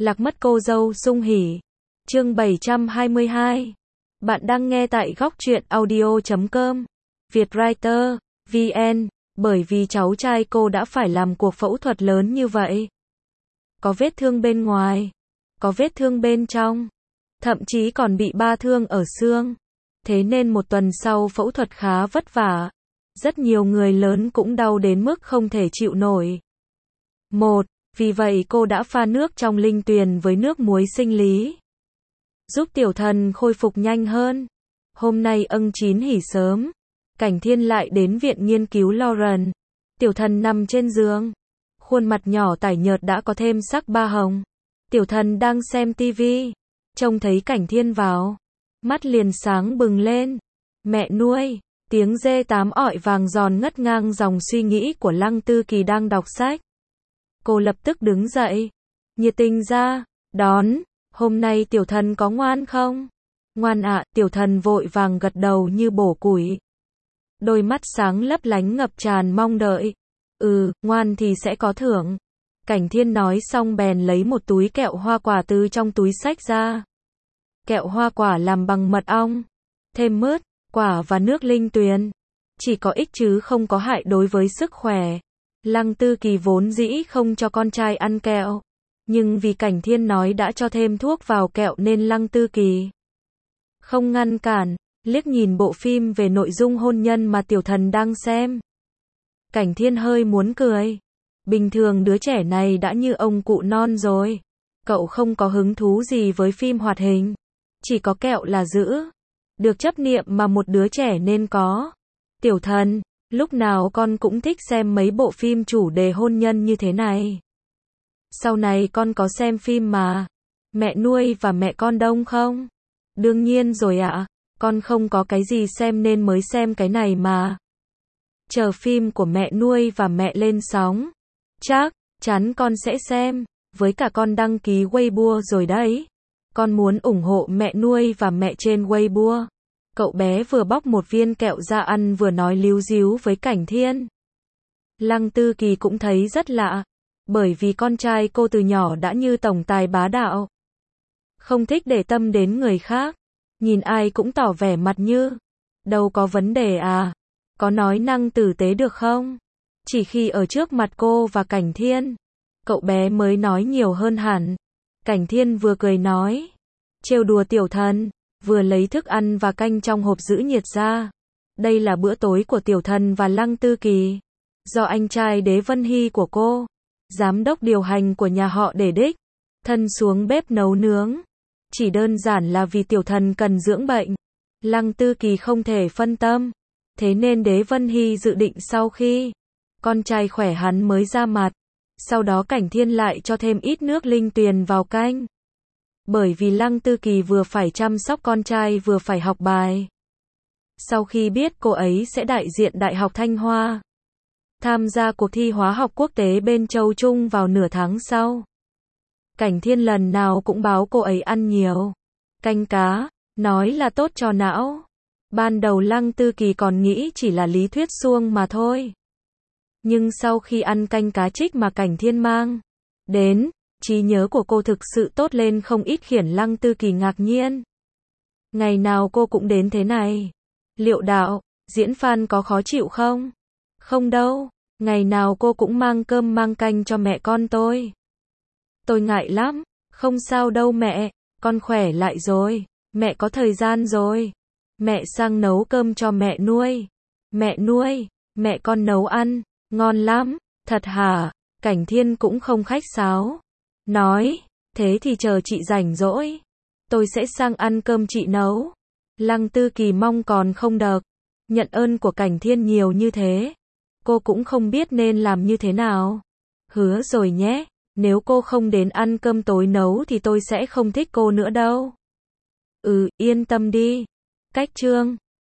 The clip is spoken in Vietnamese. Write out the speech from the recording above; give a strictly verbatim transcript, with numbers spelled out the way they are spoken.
Lạc mất cô dâu sung hỉ. Chương bảy trăm hai mươi hai. Bạn đang nghe tại góc truyện audio chấm com. Vietwriter, vê en. Bởi vì cháu trai cô đã phải làm cuộc phẫu thuật lớn như vậy. Có vết thương bên ngoài, có vết thương bên trong, thậm chí còn bị ba thương ở xương. Thế nên một tuần sau phẫu thuật khá vất vả. Rất nhiều người lớn cũng đau đến mức không thể chịu nổi. Một, vì vậy cô đã pha nước trong linh tuyền với nước muối sinh lý, giúp tiểu thần khôi phục nhanh hơn. Hôm nay ân chín hỉ sớm, Cảnh Thiên lại đến viện nghiên cứu Lauren. Tiểu thần nằm trên giường, khuôn mặt nhỏ tái nhợt đã có thêm sắc ba hồng. Tiểu thần đang xem tivi, trông thấy Cảnh Thiên vào, mắt liền sáng bừng lên. Mẹ nuôi, tiếng dê tám ọi vàng giòn ngất ngang dòng suy nghĩ của Lăng Tư Kỳ đang đọc sách. Cô lập tức đứng dậy, nhiệt tình ra đón. Hôm nay tiểu thần có ngoan không? Ngoan ạ, tiểu thần vội vàng gật đầu như bổ củi. Đôi mắt sáng lấp lánh ngập tràn mong đợi. Ừ, ngoan thì sẽ có thưởng. Cảnh Thiên nói xong bèn lấy một túi kẹo hoa quả từ trong túi xách ra. Kẹo hoa quả làm bằng mật ong, thêm mứt, quả và nước linh tuyền. Chỉ có ích chứ không có hại đối với sức khỏe. Lăng Tư Kỳ vốn dĩ không cho con trai ăn kẹo, nhưng vì Cảnh Thiên nói đã cho thêm thuốc vào kẹo nên Lăng Tư Kỳ không ngăn cản, liếc nhìn bộ phim về nội dung hôn nhân mà tiểu thần đang xem. Cảnh Thiên hơi muốn cười. Bình thường đứa trẻ này đã như ông cụ non rồi. Cậu không có hứng thú gì với phim hoạt hình. Chỉ có kẹo là giữ được chấp niệm mà một đứa trẻ nên có. Tiểu thần, lúc nào con cũng thích xem mấy bộ phim chủ đề hôn nhân như thế này. Sau này con có xem phim mà Mẹ Nuôi và Mẹ Con Đông không? Đương nhiên rồi ạ, con không có cái gì xem nên mới xem cái này mà. Chờ phim của Mẹ Nuôi và Mẹ lên sóng, chắc chắn con sẽ xem, với cả con đăng ký Weibo rồi đấy. Con muốn ủng hộ Mẹ Nuôi và Mẹ trên Weibo. Cậu bé vừa bóc một viên kẹo ra ăn vừa nói líu díu với Cảnh Thiên. Lăng Tư Kỳ cũng thấy rất lạ, bởi vì con trai cô từ nhỏ đã như tổng tài bá đạo, không thích để tâm đến người khác, nhìn ai cũng tỏ vẻ mặt như đâu có vấn đề à, có nói năng tử tế được không? Chỉ khi ở trước mặt cô và Cảnh Thiên, cậu bé mới nói nhiều hơn hẳn. Cảnh Thiên vừa cười nói, trêu đùa tiểu thần, vừa lấy thức ăn và canh trong hộp giữ nhiệt ra. Đây là bữa tối của tiểu thần và Lăng Tư Kỳ, do anh trai Đế Vân Hy của cô, giám đốc điều hành của nhà họ để đích thân xuống bếp nấu nướng. Chỉ đơn giản là vì tiểu thần cần dưỡng bệnh, Lăng Tư Kỳ không thể phân tâm, thế nên Đế Vân Hy dự định sau khi con trai khỏe hắn mới ra mặt. Sau đó Cảnh Thiên lại cho thêm ít nước linh tuyền vào canh. Bởi vì Lăng Tư Kỳ vừa phải chăm sóc con trai vừa phải học bài. Sau khi biết cô ấy sẽ đại diện Đại học Thanh Hoa, tham gia cuộc thi hóa học quốc tế bên Châu Trung vào nửa tháng sau, Cảnh Thiên lần nào cũng báo cô ấy ăn nhiều canh cá, nói là tốt cho não. Ban đầu Lăng Tư Kỳ còn nghĩ chỉ là lý thuyết suông mà thôi. Nhưng sau khi ăn canh cá trích mà Cảnh Thiên mang đến, trí nhớ của cô thực sự tốt lên không ít, khiến Lăng Tư Kỳ ngạc nhiên. Ngày nào cô cũng đến thế này. Liệu đạo, diễn Phan có khó chịu không? Không đâu, ngày nào cô cũng mang cơm mang canh cho mẹ con tôi. Tôi ngại lắm. Không sao đâu mẹ, con khỏe lại rồi, mẹ có thời gian rồi. Mẹ sang nấu cơm cho mẹ nuôi. Mẹ nuôi, mẹ con nấu ăn, ngon lắm. Thật hả? Cảnh Thiên cũng không khách sáo, nói, thế thì chờ chị rảnh rỗi, tôi sẽ sang ăn cơm chị nấu. Lăng Tư Kỳ mong còn không được nhận ơn của Cảnh Thiên nhiều như thế. Cô cũng không biết nên làm như thế nào. Hứa rồi nhé, nếu cô không đến ăn cơm tối nấu thì tôi sẽ không thích cô nữa đâu. Ừ, yên tâm đi. Cách chương